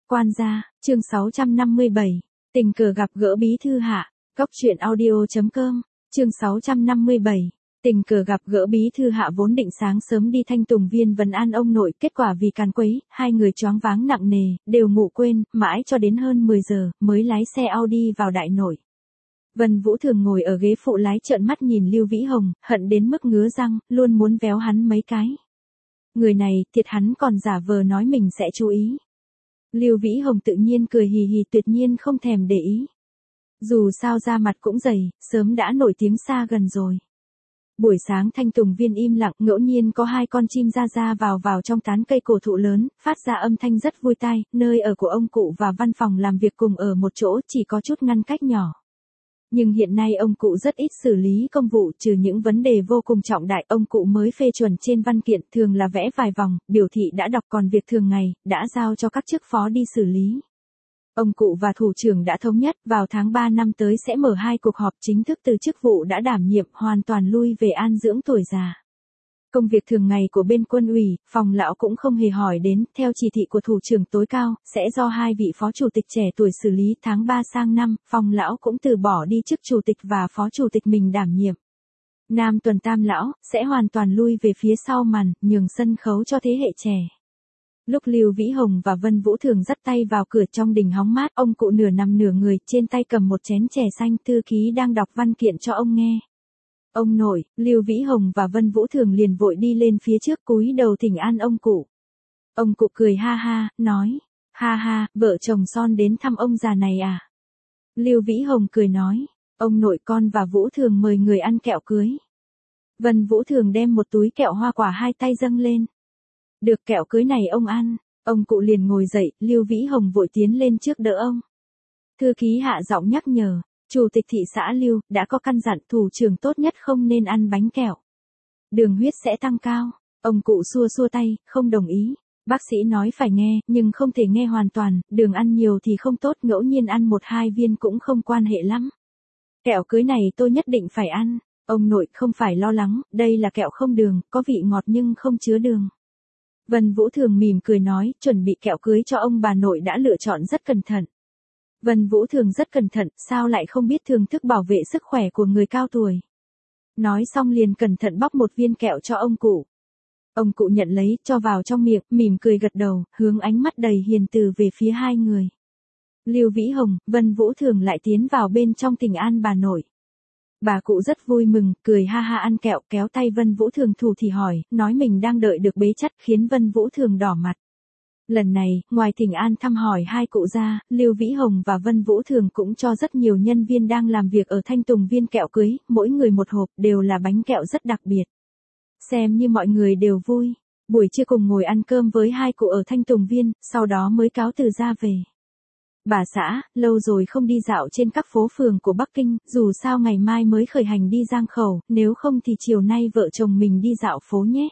Quan gia, chương 657. Tình cờ gặp gỡ bí thư Hạ. Cốc truyện audio.com, chương 657. Tình cờ gặp gỡ bí thư Hạ vốn định sáng sớm đi Thanh Tùng Viên vấn an ông nội, kết quả vì càn quấy, hai người choáng váng nặng nề, đều ngủ quên, mãi cho đến hơn 10 giờ, mới lái xe Audi vào đại nội. Vân Vũ Thường ngồi ở ghế phụ lái trợn mắt nhìn Lưu Vĩ Hồng, hận đến mức ngứa răng, luôn muốn véo hắn mấy cái. Người này, thiệt hắn còn giả vờ nói mình sẽ chú ý. Lưu Vĩ Hồng tự nhiên cười hì hì, tuyệt nhiên không thèm để ý. Dù sao da mặt cũng dày, sớm đã nổi tiếng xa gần rồi. Buổi sáng Thanh Tùng Viên im lặng, ngẫu nhiên có hai con chim ra vào trong tán cây cổ thụ lớn, phát ra âm thanh rất vui tai. Nơi ở của ông cụ và văn phòng làm việc cùng ở một chỗ, chỉ có chút ngăn cách nhỏ. Nhưng hiện nay ông cụ rất ít xử lý công vụ, trừ những vấn đề vô cùng trọng đại ông cụ mới phê chuẩn trên văn kiện, thường là vẽ vài vòng, biểu thị đã đọc, còn việc thường ngày, đã giao cho các chức phó đi xử lý. Ông cụ và thủ trưởng đã thống nhất, vào tháng 3 năm tới sẽ mở 2 cuộc họp chính thức từ chức vụ đã đảm nhiệm, hoàn toàn lui về an dưỡng tuổi già. Công việc thường ngày của bên quân ủy, phòng lão cũng không hề hỏi đến, theo chỉ thị của thủ trưởng tối cao, sẽ do hai vị phó chủ tịch trẻ tuổi xử lý. Tháng 3 sang năm, phòng lão cũng từ bỏ đi chức chủ tịch và phó chủ tịch mình đảm nhiệm. Nam Tuần Tam lão sẽ hoàn toàn lui về phía sau màn, nhường sân khấu cho thế hệ trẻ. Lúc Lưu Vĩ Hồng và Vân Vũ Thường dắt tay vào cửa trong đình hóng mát, ông cụ nửa nằm nửa người, trên tay cầm một chén chè xanh, thư ký đang đọc văn kiện cho ông nghe. Ông nội, Lưu Vĩ Hồng và Vân Vũ Thường liền vội đi lên phía trước cúi đầu thỉnh an ông cụ. Ông cụ cười ha ha, nói, ha ha, vợ chồng son đến thăm ông già này à? Lưu Vĩ Hồng cười nói, ông nội con và Vũ Thường mời người ăn kẹo cưới. Vân Vũ Thường đem một túi kẹo hoa quả hai tay dâng lên. Được, kẹo cưới này ông ăn. Ông cụ liền ngồi dậy, Lưu Vĩ Hồng vội tiến lên trước đỡ ông. Thư ký hạ giọng nhắc nhở. Chủ tịch thị xã Lưu đã có căn dặn thủ trưởng tốt nhất không nên ăn bánh kẹo. Đường huyết sẽ tăng cao. Ông cụ xua xua tay, không đồng ý. Bác sĩ nói phải nghe, nhưng không thể nghe hoàn toàn, đường ăn nhiều thì không tốt, ngẫu nhiên ăn 1-2 viên cũng không quan hệ lắm. Kẹo cưới này tôi nhất định phải ăn. Ông nội không phải lo lắng, đây là kẹo không đường, có vị ngọt nhưng không chứa đường. Vân Vũ Thường mỉm cười nói, chuẩn bị kẹo cưới cho ông bà nội đã lựa chọn rất cẩn thận. Vân Vũ Thường rất cẩn thận, sao lại không biết thưởng thức bảo vệ sức khỏe của người cao tuổi. Nói xong liền cẩn thận bóc một viên kẹo cho ông cụ. Ông cụ nhận lấy, cho vào trong miệng, mỉm cười gật đầu, hướng ánh mắt đầy hiền từ về phía hai người. Lưu Vĩ Hồng, Vân Vũ Thường lại tiến vào bên trong thỉnh an bà nội. Bà cụ rất vui mừng, cười ha ha ăn kẹo, kéo tay Vân Vũ Thường thủ thì hỏi, nói mình đang đợi được bế chắt, khiến Vân Vũ Thường đỏ mặt. Lần này, ngoài thỉnh an thăm hỏi hai cụ ra, Lưu Vĩ Hồng và Vân Vũ Thường cũng cho rất nhiều nhân viên đang làm việc ở Thanh Tùng Viên kẹo cưới, mỗi người một hộp, đều là bánh kẹo rất đặc biệt. Xem như mọi người đều vui. Buổi trưa cùng ngồi ăn cơm với hai cụ ở Thanh Tùng Viên, sau đó mới cáo từ ra về. Bà xã, lâu rồi không đi dạo trên các phố phường của Bắc Kinh, dù sao ngày mai mới khởi hành đi Giang Khẩu, nếu không thì chiều nay vợ chồng mình đi dạo phố nhé.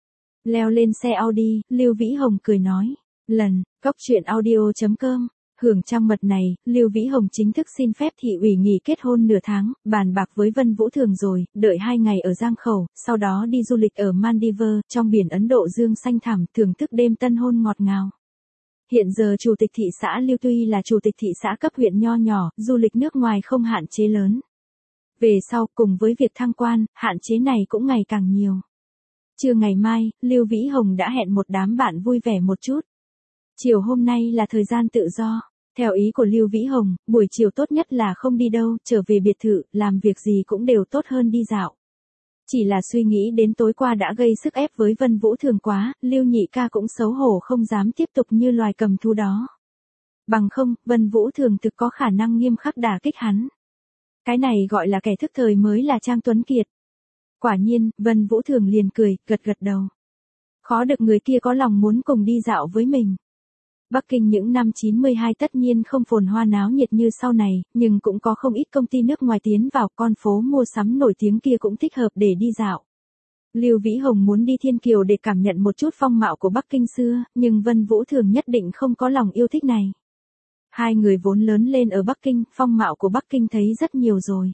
Leo lên xe Audi, Lưu Vĩ Hồng cười nói. Cốc truyện audio.com, hưởng trăng mật này, Lưu Vĩ Hồng chính thức xin phép thị ủy nghỉ kết hôn nửa tháng, bàn bạc với Vân Vũ Thường rồi, đợi 2 ngày ở Giang Khẩu, sau đó đi du lịch ở Maldives, trong biển Ấn Độ Dương xanh thẳm, thưởng thức đêm tân hôn ngọt ngào. Hiện giờ Chủ tịch thị xã Lưu tuy là Chủ tịch thị xã cấp huyện nho nhỏ, du lịch nước ngoài không hạn chế lớn. Về sau, cùng với việc thăng quan, hạn chế này cũng ngày càng nhiều. Trưa ngày mai, Lưu Vĩ Hồng đã hẹn một đám bạn vui vẻ một chút. Chiều hôm nay là thời gian tự do. Theo ý của Lưu Vĩ Hồng, buổi chiều tốt nhất là không đi đâu, trở về biệt thự, làm việc gì cũng đều tốt hơn đi dạo. Chỉ là suy nghĩ đến tối qua đã gây sức ép với Vân Vũ Thường quá, Lưu nhị ca cũng xấu hổ không dám tiếp tục như loài cầm thú đó. Bằng không, Vân Vũ Thường thực có khả năng nghiêm khắc đả kích hắn. Cái này gọi là kẻ thức thời mới là Trang Tuấn Kiệt. Quả nhiên, Vân Vũ Thường liền cười, gật đầu. Khó được người kia có lòng muốn cùng đi dạo với mình. Bắc Kinh những năm 92 tất nhiên không phồn hoa náo nhiệt như sau này, nhưng cũng có không ít công ty nước ngoài tiến vào, con phố mua sắm nổi tiếng kia cũng thích hợp để đi dạo. Lưu Vĩ Hồng muốn đi Thiên Kiều để cảm nhận một chút phong mạo của Bắc Kinh xưa, nhưng Vân Vũ Thường nhất định không có lòng yêu thích này. Hai người vốn lớn lên ở Bắc Kinh, phong mạo của Bắc Kinh thấy rất nhiều rồi.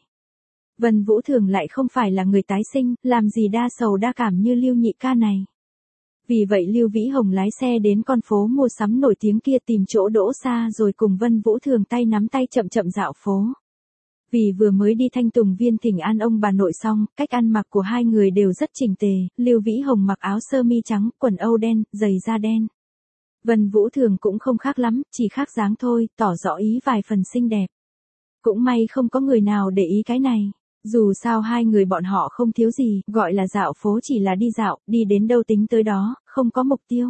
Vân Vũ Thường lại không phải là người tái sinh, làm gì đa sầu đa cảm như Lưu nhị ca này. Vì vậy Lưu Vĩ Hồng lái xe đến con phố mua sắm nổi tiếng kia tìm chỗ đỗ xa rồi cùng Vân Vũ Thường tay nắm tay chậm chậm dạo phố. Vì vừa mới đi Thanh Tùng Viên thỉnh an ông bà nội xong, cách ăn mặc của hai người đều rất chỉnh tề, Lưu Vĩ Hồng mặc áo sơ mi trắng, quần âu đen, giày da đen. Vân Vũ Thường cũng không khác lắm, chỉ khác dáng thôi, tỏ rõ ý vài phần xinh đẹp. Cũng may không có người nào để ý cái này. Dù sao hai người bọn họ không thiếu gì, gọi là dạo phố chỉ là đi dạo, đi đến đâu tính tới đó, không có mục tiêu.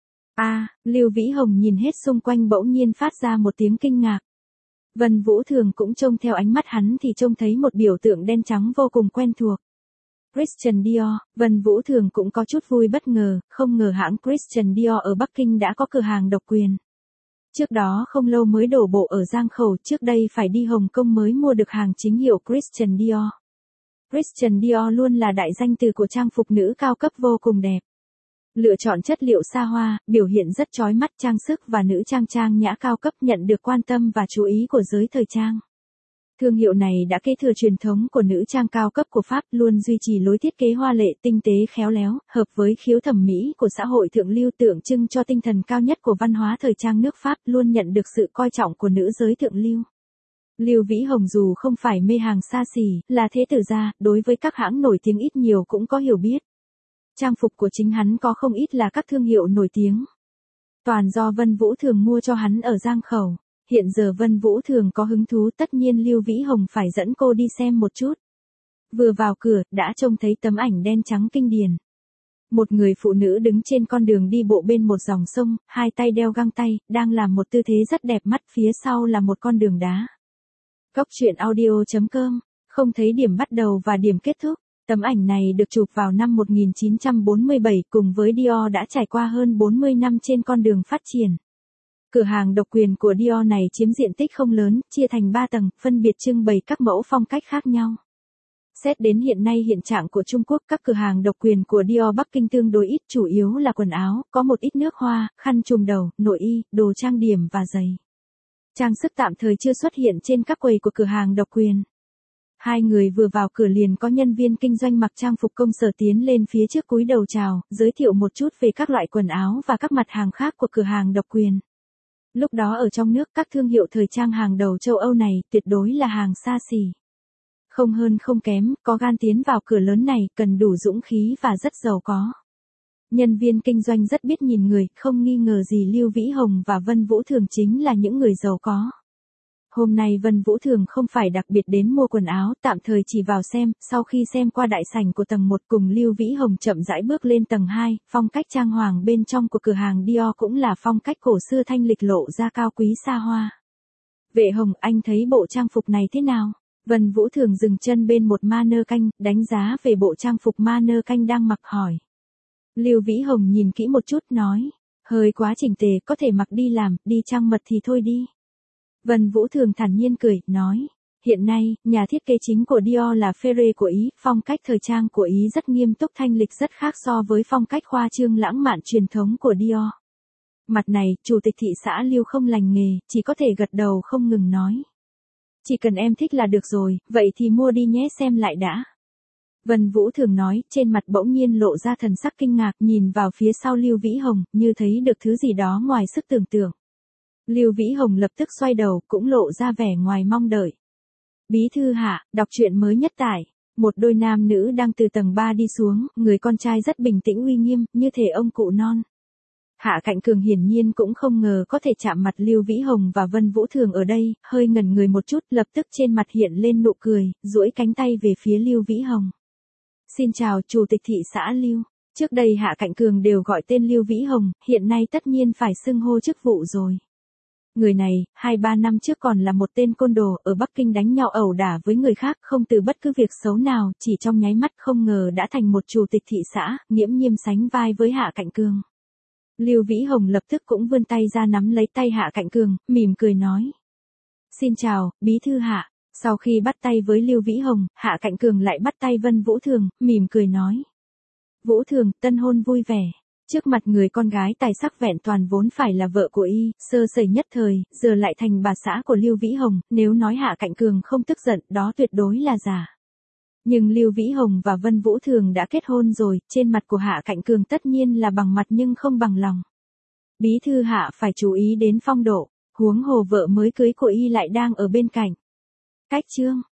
Lưu Vĩ Hồng nhìn hết xung quanh bỗng nhiên phát ra một tiếng kinh ngạc. Vân Vũ Thường cũng trông theo ánh mắt hắn thì trông thấy một biểu tượng đen trắng vô cùng quen thuộc. Christian Dior, Vân Vũ Thường cũng có chút vui bất ngờ, không ngờ hãng Christian Dior ở Bắc Kinh đã có cửa hàng độc quyền. Trước đó không lâu mới đổ bộ ở Giang Khẩu, trước đây phải đi Hồng Kông mới mua được hàng chính hiệu Christian Dior. Christian Dior luôn là đại danh từ của trang phục nữ cao cấp vô cùng đẹp. Lựa chọn chất liệu xa hoa, biểu hiện rất chói mắt, trang sức và nữ trang nhã cao cấp nhận được quan tâm và chú ý của giới thời trang. Thương hiệu này đã kế thừa truyền thống của nữ trang cao cấp của Pháp, luôn duy trì lối thiết kế hoa lệ tinh tế khéo léo, hợp với khiếu thẩm mỹ của xã hội thượng lưu, tượng trưng cho tinh thần cao nhất của văn hóa thời trang nước Pháp, luôn nhận được sự coi trọng của nữ giới thượng lưu. Lưu Vĩ Hồng dù không phải mê hàng xa xỉ, là thế tử gia, đối với các hãng nổi tiếng ít nhiều cũng có hiểu biết. Trang phục của chính hắn có không ít là các thương hiệu nổi tiếng. Toàn do Vân Vũ Thường mua cho hắn ở Giang Khẩu. Hiện giờ Vân Vũ Thường có hứng thú, tất nhiên Lưu Vĩ Hồng phải dẫn cô đi xem một chút. Vừa vào cửa, đã trông thấy tấm ảnh đen trắng kinh điển. Một người phụ nữ đứng trên con đường đi bộ bên một dòng sông, hai tay đeo găng tay, đang làm một tư thế rất đẹp mắt, phía sau là một con đường đá. Cốc truyện audio.com, không thấy điểm bắt đầu và điểm kết thúc. Tấm ảnh này được chụp vào năm 1947 cùng với Dior đã trải qua hơn 40 năm trên con đường phát triển. Cửa hàng độc quyền của Dior này chiếm diện tích không lớn, chia thành 3 tầng, phân biệt trưng bày các mẫu phong cách khác nhau. Xét đến hiện nay hiện trạng của Trung Quốc, các cửa hàng độc quyền của Dior Bắc Kinh tương đối ít, chủ yếu là quần áo, có một ít nước hoa, khăn trùm đầu, nội y, đồ trang điểm và giày. Trang sức tạm thời chưa xuất hiện trên các quầy của cửa hàng độc quyền. Hai người vừa vào cửa liền có nhân viên kinh doanh mặc trang phục công sở tiến lên phía trước cúi đầu chào, giới thiệu một chút về các loại quần áo và các mặt hàng khác của cửa hàng độc quyền. Lúc đó ở trong nước các thương hiệu thời trang hàng đầu châu Âu này tuyệt đối là hàng xa xỉ. Không hơn không kém, có gan tiến vào cửa lớn này cần đủ dũng khí và rất giàu có. Nhân viên kinh doanh rất biết nhìn người, không nghi ngờ gì Lưu Vĩ Hồng và Vân Vũ Thường chính là những người giàu có. Hôm nay Vân Vũ Thường không phải đặc biệt đến mua quần áo, tạm thời chỉ vào xem, sau khi xem qua đại sảnh của tầng 1 cùng Lưu Vĩ Hồng chậm rãi bước lên tầng 2, phong cách trang hoàng bên trong của cửa hàng Dior cũng là phong cách cổ xưa thanh lịch lộ ra cao quý xa hoa. Vệ Hồng, anh thấy bộ trang phục này thế nào? Vân Vũ Thường dừng chân bên một mannequin, đánh giá về bộ trang phục mannequin đang mặc hỏi. Lưu Vĩ Hồng nhìn kỹ một chút nói, hơi quá chỉnh tề, có thể mặc đi làm, đi trăng mật thì thôi đi. Vân Vũ Thường thản nhiên cười, nói, hiện nay, nhà thiết kế chính của Dior là Ferré của Ý, phong cách thời trang của Ý rất nghiêm túc thanh lịch, rất khác so với phong cách khoa trương lãng mạn truyền thống của Dior. Mặt này, chủ tịch thị xã Lưu không lành nghề, chỉ có thể gật đầu không ngừng nói. Chỉ cần em thích là được rồi, vậy thì mua đi nhé, xem lại đã. Vân Vũ Thường nói, trên mặt bỗng nhiên lộ ra thần sắc kinh ngạc, nhìn vào phía sau Lưu Vĩ Hồng, như thấy được thứ gì đó ngoài sức tưởng tượng. Lưu Vĩ Hồng lập tức xoay đầu, cũng lộ ra vẻ ngoài mong đợi. Bí thư Hạ, đọc truyện mới nhất tại. Một đôi nam nữ đang từ tầng 3 đi xuống, người con trai rất bình tĩnh uy nghiêm, như thể ông cụ non. Hạ Cạnh Cường hiển nhiên cũng không ngờ có thể chạm mặt Lưu Vĩ Hồng và Vân Vũ Thường ở đây, hơi ngẩn người một chút, lập tức trên mặt hiện lên nụ cười, duỗi cánh tay về phía Lưu Vĩ Hồng. Xin chào chủ tịch thị xã Lưu. Trước đây Hạ Cạnh Cường đều gọi tên Lưu Vĩ Hồng, hiện nay tất nhiên phải xưng hô chức vụ rồi. Người này, 2-3 năm trước còn là một tên côn đồ, ở Bắc Kinh đánh nhau ẩu đả với người khác, không từ bất cứ việc xấu nào, chỉ trong nháy mắt không ngờ đã thành một chủ tịch thị xã, nghiễm nhiên sánh vai với Hạ Cạnh Cường. Lưu Vĩ Hồng lập tức cũng vươn tay ra nắm lấy tay Hạ Cạnh Cường, mỉm cười nói. Xin chào, bí thư Hạ. Sau khi bắt tay với Lưu Vĩ Hồng, Hạ Cạnh Cường lại bắt tay Vân Vũ Thường, mỉm cười nói. Vũ Thường, tân hôn vui vẻ. Trước mặt người con gái tài sắc vẹn toàn vốn phải là vợ của y, sơ sẩy nhất thời, giờ lại thành bà xã của Lưu Vĩ Hồng, nếu nói Hạ Cạnh Cường không tức giận, đó tuyệt đối là giả. Nhưng Lưu Vĩ Hồng và Vân Vũ Thường đã kết hôn rồi, trên mặt của Hạ Cạnh Cường tất nhiên là bằng mặt nhưng không bằng lòng. Bí thư Hạ phải chú ý đến phong độ, huống hồ vợ mới cưới của y lại đang ở bên cạnh. Cách chương